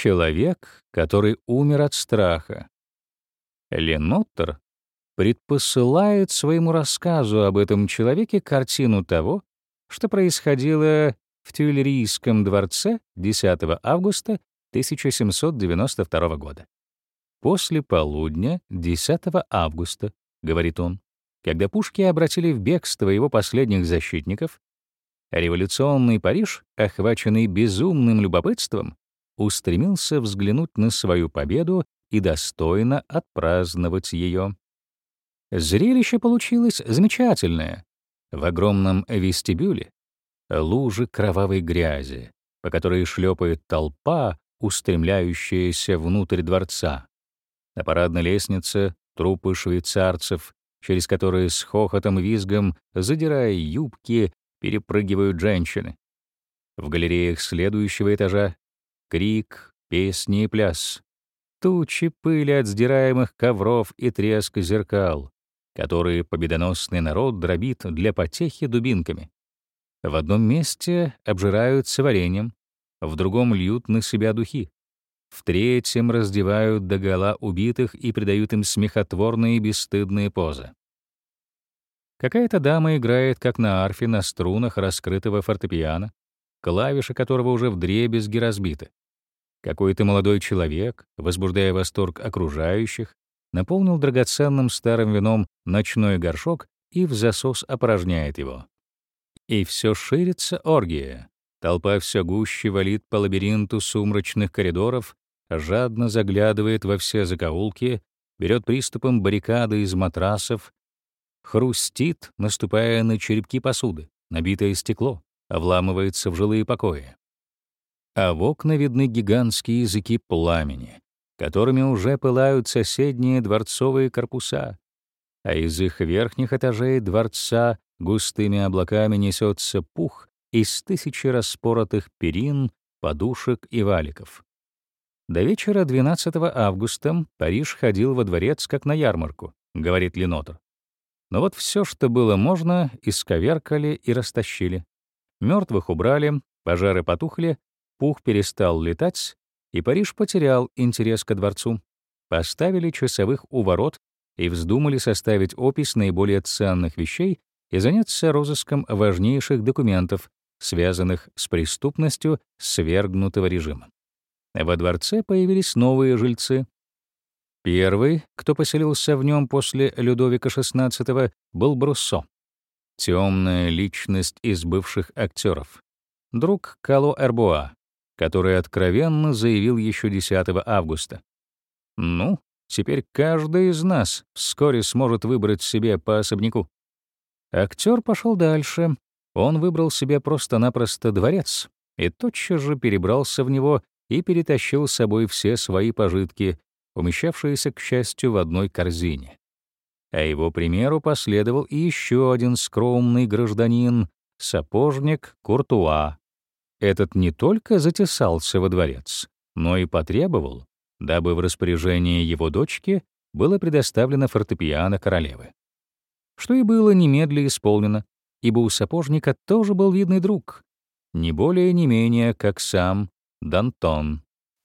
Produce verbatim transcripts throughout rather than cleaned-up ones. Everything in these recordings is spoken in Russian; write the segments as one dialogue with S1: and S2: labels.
S1: Человек, который умер от страха. Леноттер предпосылает своему рассказу об этом человеке картину того, что происходило в Тюильрийском дворце десятого августа тысяча семьсот девяносто второго года. «После полудня десятого августа, — говорит он, — когда пушки обратили в бегство его последних защитников, революционный Париж, охваченный безумным любопытством, устремился взглянуть на свою победу и достойно отпраздновать ее. Зрелище получилось замечательное. В огромном вестибюле лужи кровавой грязи, по которой шлепает толпа, устремляющаяся внутрь дворца. На парадной лестнице трупы швейцарцев, через которые с хохотом и визгом, задирая юбки, перепрыгивают женщины. В галереях следующего этажа крик, песни и пляс. Тучи пыли от сдираемых ковров и треск зеркал, которые победоносный народ дробит для потехи дубинками. В одном месте обжираются вареньем, в другом льют на себя духи, в третьем раздевают догола убитых и придают им смехотворные и бесстыдные позы. Какая-то дама играет, как на арфе, на струнах раскрытого фортепиано, клавиши которого уже вдребезги разбиты. Какой-то молодой человек, возбуждая восторг окружающих, наполнил драгоценным старым вином ночной горшок и в засос опорожняет его. И все ширится оргия. Толпа все гуще валит по лабиринту сумрачных коридоров, жадно заглядывает во все закоулки, берет приступом баррикады из матрасов, хрустит, наступая на черепки посуды, набитое стекло, вламывается в жилые покои. А в окна видны гигантские языки пламени, которыми уже пылают соседние дворцовые корпуса, а из их верхних этажей дворца густыми облаками несется пух из тысячи распоротых перин, подушек и валиков. До вечера двенадцатого августа Париж ходил во дворец как на ярмарку, говорит Леноттер. Но вот все, что было можно, исковеркали и растащили. Мертвых убрали, пожары потухли, пух перестал летать, и Париж потерял интерес ко дворцу. Поставили часовых у ворот и вздумали составить опись наиболее ценных вещей и заняться розыском важнейших документов, связанных с преступностью свергнутого режима. Во дворце появились новые жильцы. Первый, кто поселился в нем после Людовика шестнадцатого, был Бруссо, темная личность из бывших актеров, друг Кало-Эрбуа, который откровенно заявил еще десятого августа: «Ну, теперь каждый из нас вскоре сможет выбрать себе по особняку». Актер пошел дальше. Он выбрал себе просто-напросто дворец и тотчас же перебрался в него и перетащил с собой все свои пожитки, умещавшиеся, к счастью, в одной корзине. А его примеру последовал и еще один скромный гражданин, сапожник Куртуа. Этот не только затесался во дворец, но и потребовал, дабы в распоряжение его дочки было предоставлено фортепиано королевы. Что и было немедля исполнено, ибо у сапожника тоже был видный друг, не более не менее, как сам Дантон.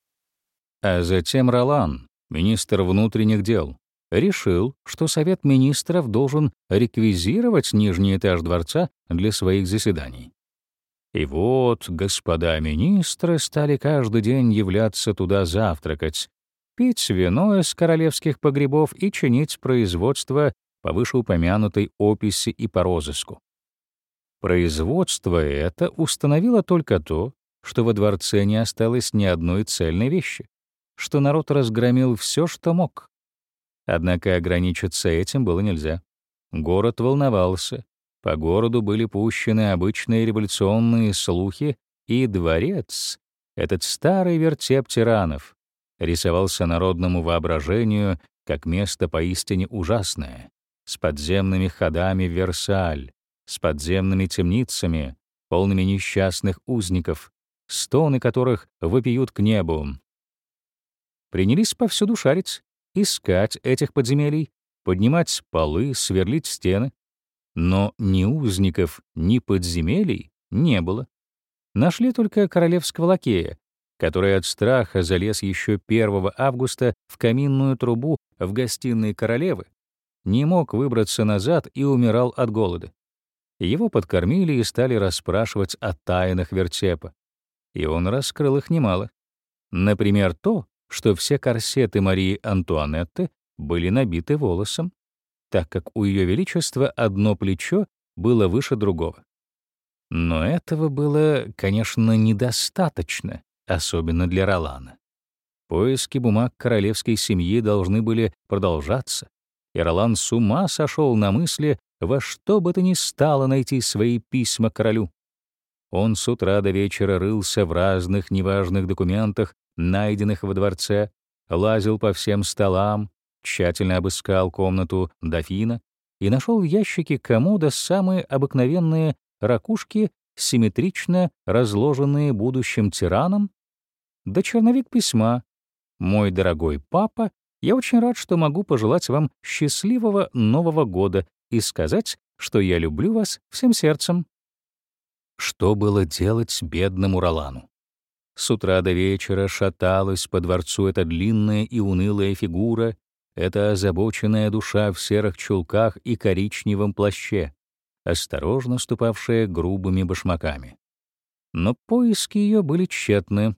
S1: А затем Ролан, министр внутренних дел, решил, что Совет министров должен реквизировать нижний этаж дворца для своих заседаний. И вот господа министры стали каждый день являться туда завтракать, пить вино из королевских погребов и чинить производство по вышеупомянутой описи и по розыску. Производство это установило только то, что во дворце не осталось ни одной цельной вещи, что народ разгромил все, что мог. Однако ограничиться этим было нельзя. Город волновался, по городу были пущены обычные революционные слухи, и дворец, этот старый вертеп тиранов, рисовался народному воображению как место поистине ужасное, с подземными ходами в Версаль, с подземными темницами, полными несчастных узников, стоны которых вопиют к небу. Принялись повсюду шарить, искать этих подземелий, поднимать полы, сверлить стены. Но ни узников, ни подземелий не было. Нашли только королевского лакея, который от страха залез еще первого августа в каминную трубу в гостиной королевы, не мог выбраться назад и умирал от голода. Его подкормили и стали расспрашивать о тайнах вертепа. И он раскрыл их немало. Например, то, что все корсеты Марии Антуанетты были набиты волосом, так как у Ее Величества одно плечо было выше другого. Но этого было, конечно, недостаточно, особенно для Ролана. Поиски бумаг королевской семьи должны были продолжаться, и Ролан с ума сошел на мысли во что бы то ни стало найти свои письма королю. Он с утра до вечера рылся в разных неважных документах, найденных во дворце, лазил по всем столам, тщательно обыскал комнату дофина и нашел в ящике комода самые обыкновенные ракушки, симметрично разложенные будущим тираном, да черновик письма. «Мой дорогой папа, я очень рад, что могу пожелать вам счастливого Нового года и сказать, что я люблю вас всем сердцем». Что было делать бедному Ролану? С утра до вечера шаталась по дворцу эта длинная и унылая фигура, эта озабоченная душа в серых чулках и коричневом плаще, осторожно ступавшая грубыми башмаками. Но поиски ее были тщетны.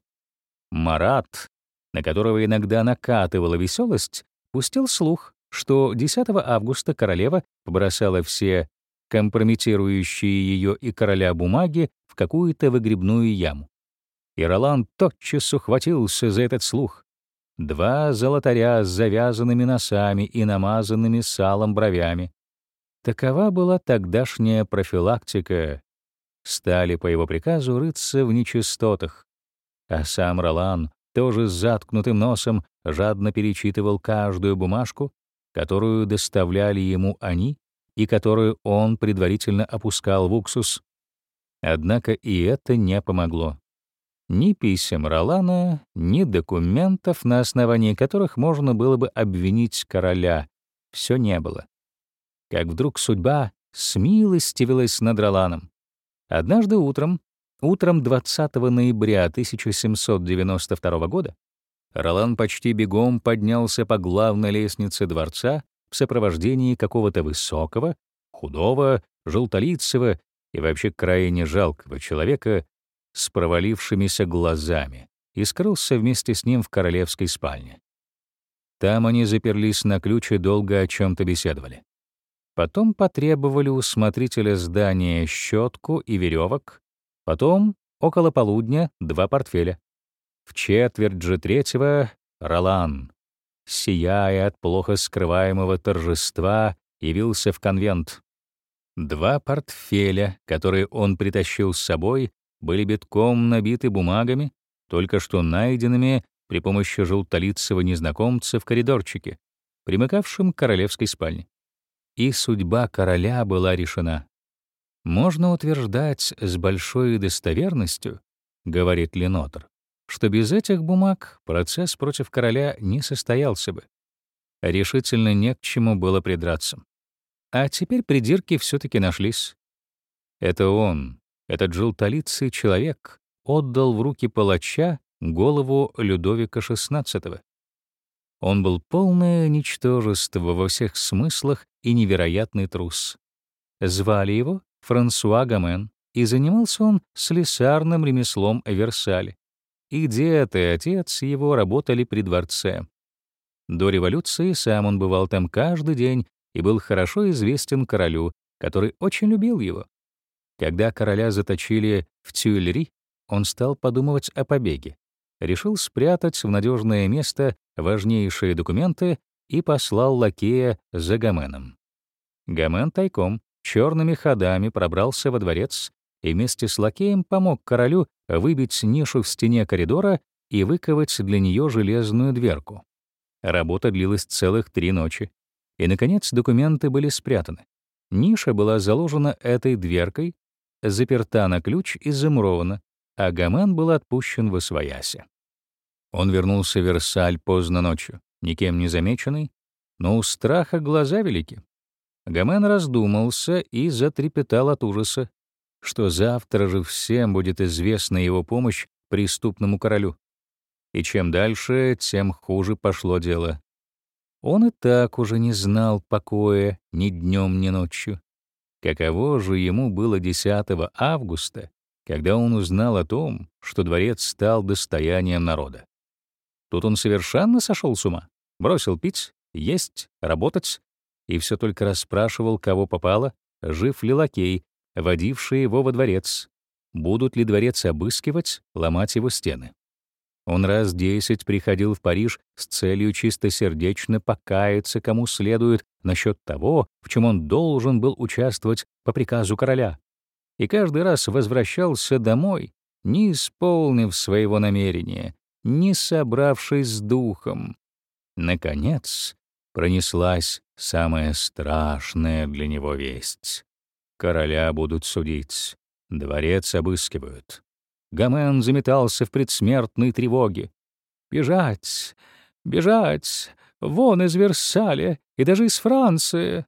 S1: Марат, на которого иногда накатывала веселость, пустил слух, что десятого августа королева побросала все компрометирующие ее и короля бумаги в какую-то выгребную яму. И Ролан тотчас ухватился за этот слух. Два золотаря с завязанными носами и намазанными салом бровями. Такова была тогдашняя профилактика. Стали по его приказу рыться в нечистотах. А сам Ролан, тоже с заткнутым носом, жадно перечитывал каждую бумажку, которую доставляли ему они и которую он предварительно опускал в уксус. Однако и это не помогло. Ни писем Ролана, ни документов, на основании которых можно было бы обвинить короля, все не было. Как вдруг судьба смилостивилась над Роланом. Однажды утром, утром двадцатого ноября тысяча семьсот девяносто второго года, Ролан почти бегом поднялся по главной лестнице дворца в сопровождении какого-то высокого, худого, желтолицего и вообще крайне жалкого человека с провалившимися глазами и скрылся вместе с ним в королевской спальне. Там они заперлись на ключ и долго о чем-то беседовали. Потом потребовали у смотрителя здания щетку и веревок, потом, около полудня, два портфеля. В четверть же третьего Ролан, сияя от плохо скрываемого торжества, явился в конвент. Два портфеля, которые он притащил с собой, были битком набиты бумагами, только что найденными при помощи желтолицего незнакомца в коридорчике, примыкавшем к королевской спальне. И судьба короля была решена. Можно утверждать с большой достоверностью, говорит Ленотр, что без этих бумаг процесс против короля не состоялся бы. Решительно не к чему было придраться. А теперь придирки все-таки нашлись. Это он, этот желтолицый человек, отдал в руки палача голову Людовика шестнадцатого. Он был полное ничтожество во всех смыслах и невероятный трус. Звали его Франсуа Гамен, и занимался он слесарным ремеслом в Версале. И дед, и отец его работали при дворце. До революции сам он бывал там каждый день и был хорошо известен королю, который очень любил его. Когда короля заточили в Тюильри, он стал подумывать о побеге. Решил спрятать в надежное место важнейшие документы и послал лакея за Гаменом. Гамен тайком, черными ходами пробрался во дворец и вместе с лакеем помог королю выбить нишу в стене коридора и выковать для нее железную дверку. Работа длилась целых три ночи. И, наконец, документы были спрятаны. Ниша была заложена этой дверкой, заперта на ключ и замурована, а Гамен был отпущен восвояси. Он вернулся в Версаль поздно ночью, никем не замеченный, но у страха глаза велики. Гамен раздумался и затрепетал от ужаса, что завтра же всем будет известна его помощь преступному королю. И чем дальше, тем хуже пошло дело. Он и так уже не знал покоя ни днем, ни ночью. Каково же ему было десятого августа, когда он узнал о том, что дворец стал достоянием народа. Тут он совершенно сошел с ума, бросил пить, есть, работать, и все только расспрашивал, кого попало, жив ли лакей, водивший его во дворец, будут ли дворец обыскивать, ломать его стены. Он раз десять приходил в Париж с целью чистосердечно покаяться кому следует насчет того, в чем он должен был участвовать по приказу короля, и каждый раз возвращался домой, не исполнив своего намерения, не собравшись с духом. Наконец, пронеслась самая страшная для него весть. Короля будут судить, дворец обыскивают. Гомен заметался в предсмертной тревоге. Бежать, бежать, вон из Версаля и даже из Франции.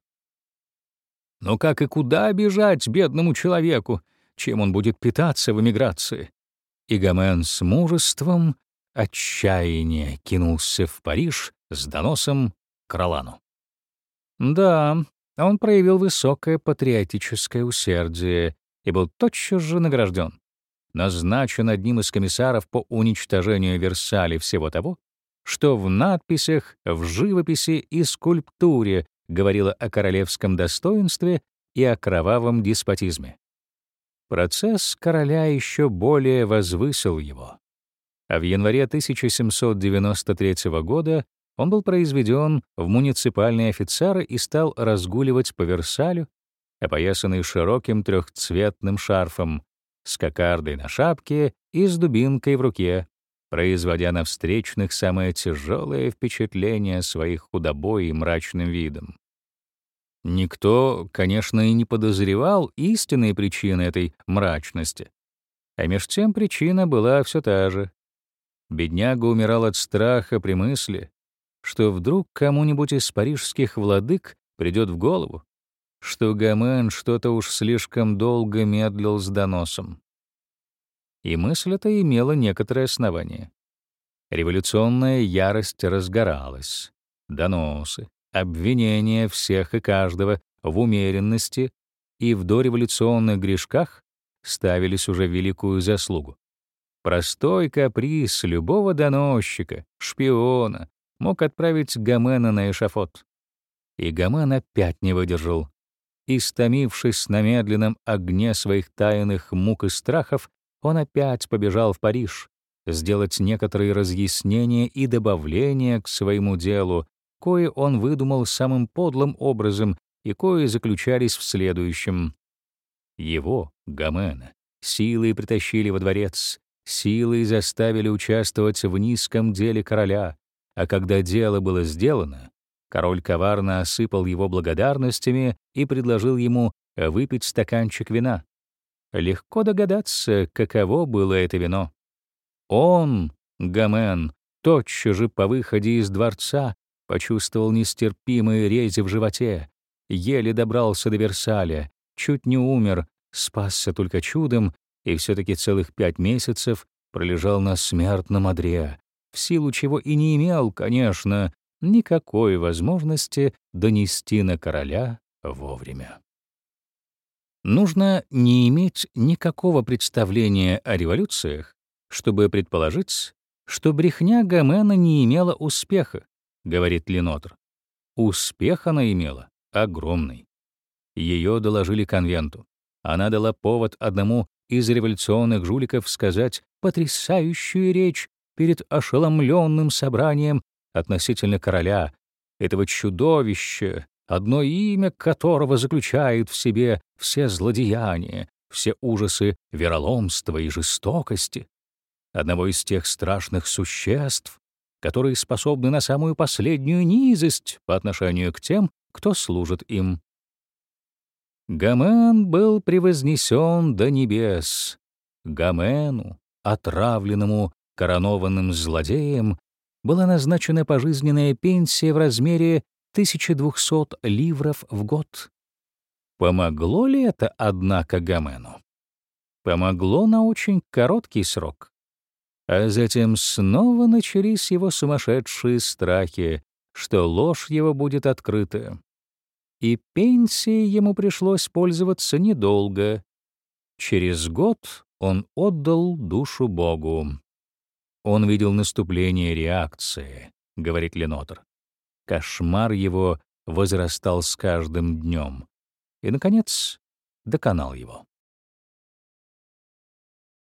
S1: Но как и куда бежать бедному человеку? Чем он будет питаться в эмиграции? И Гомен с мужеством отчаяния кинулся в Париж с доносом к Ролану. Да, он проявил высокое патриотическое усердие и был тотчас же награжден. Назначен одним из комиссаров по уничтожению Версаля всего того, что в надписях, в живописи и скульптуре говорило о королевском достоинстве и о кровавом деспотизме. Процесс короля еще более возвысил его. А в январе тысяча семьсот девяносто третьего года он был произведен в муниципальные офицеры и стал разгуливать по Версалю, опоясанный широким трехцветным шарфом, с кокардой на шапке и с дубинкой в руке, производя на встречных самое тяжелое впечатление своих худобой и мрачным видом. Никто, конечно, и не подозревал истинные причины этой мрачности. А меж тем причина была все та же. Бедняга умирал от страха при мысли, что вдруг кому-нибудь из парижских владык придет в голову, что Гомен что-то уж слишком долго медлил с доносом. И мысль эта имела некоторое основание. Революционная ярость разгоралась. Доносы, обвинения всех и каждого в умеренности и в дореволюционных грешках ставились уже в великую заслугу. Простой каприз любого доносчика, шпиона мог отправить Гомена на эшафот. И Гомен опять не выдержал. Истомившись на медленном огне своих тайных мук и страхов, он опять побежал в Париж сделать некоторые разъяснения и добавления к своему делу, кое он выдумал самым подлым образом и кое заключались в следующем. Его, Гомена, силой притащили во дворец, силой заставили участвовать в низком деле короля, а когда дело было сделано, король коварно осыпал его благодарностями и предложил ему выпить стаканчик вина. Легко догадаться, каково было это вино. Он, Гомен, тотчас же по выходе из дворца почувствовал нестерпимые рези в животе, еле добрался до Версаля, чуть не умер, спасся только чудом и все-таки целых пять месяцев пролежал на смертном одре, в силу чего и не имел, конечно, никакой возможности донести на короля вовремя. Нужно не иметь никакого представления о революциях, чтобы предположить, что брехня Гомена не имела успеха, говорит Ленотр. Успех она имела огромный. Ее доложили конвенту. Она дала повод одному из революционных жуликов сказать потрясающую речь перед ошеломленным собранием относительно короля, этого чудовища, одно имя которого заключает в себе все злодеяния, все ужасы вероломства и жестокости, одного из тех страшных существ, которые способны на самую последнюю низость по отношению к тем, кто служит им. Гомен был превознесен до небес. Гомену, отравленному коронованным злодеем, была назначена пожизненная пенсия в размере тысяча двести ливров в год. Помогло ли это, однако, Гомену? Помогло на очень короткий срок. А затем снова начались его сумасшедшие страхи, что ложь его будет открыта. И пенсией ему пришлось пользоваться недолго. Через год он отдал душу Богу. Он видел наступление реакции, говорит Ленотр. Кошмар его возрастал с каждым днем и, наконец, доконал его.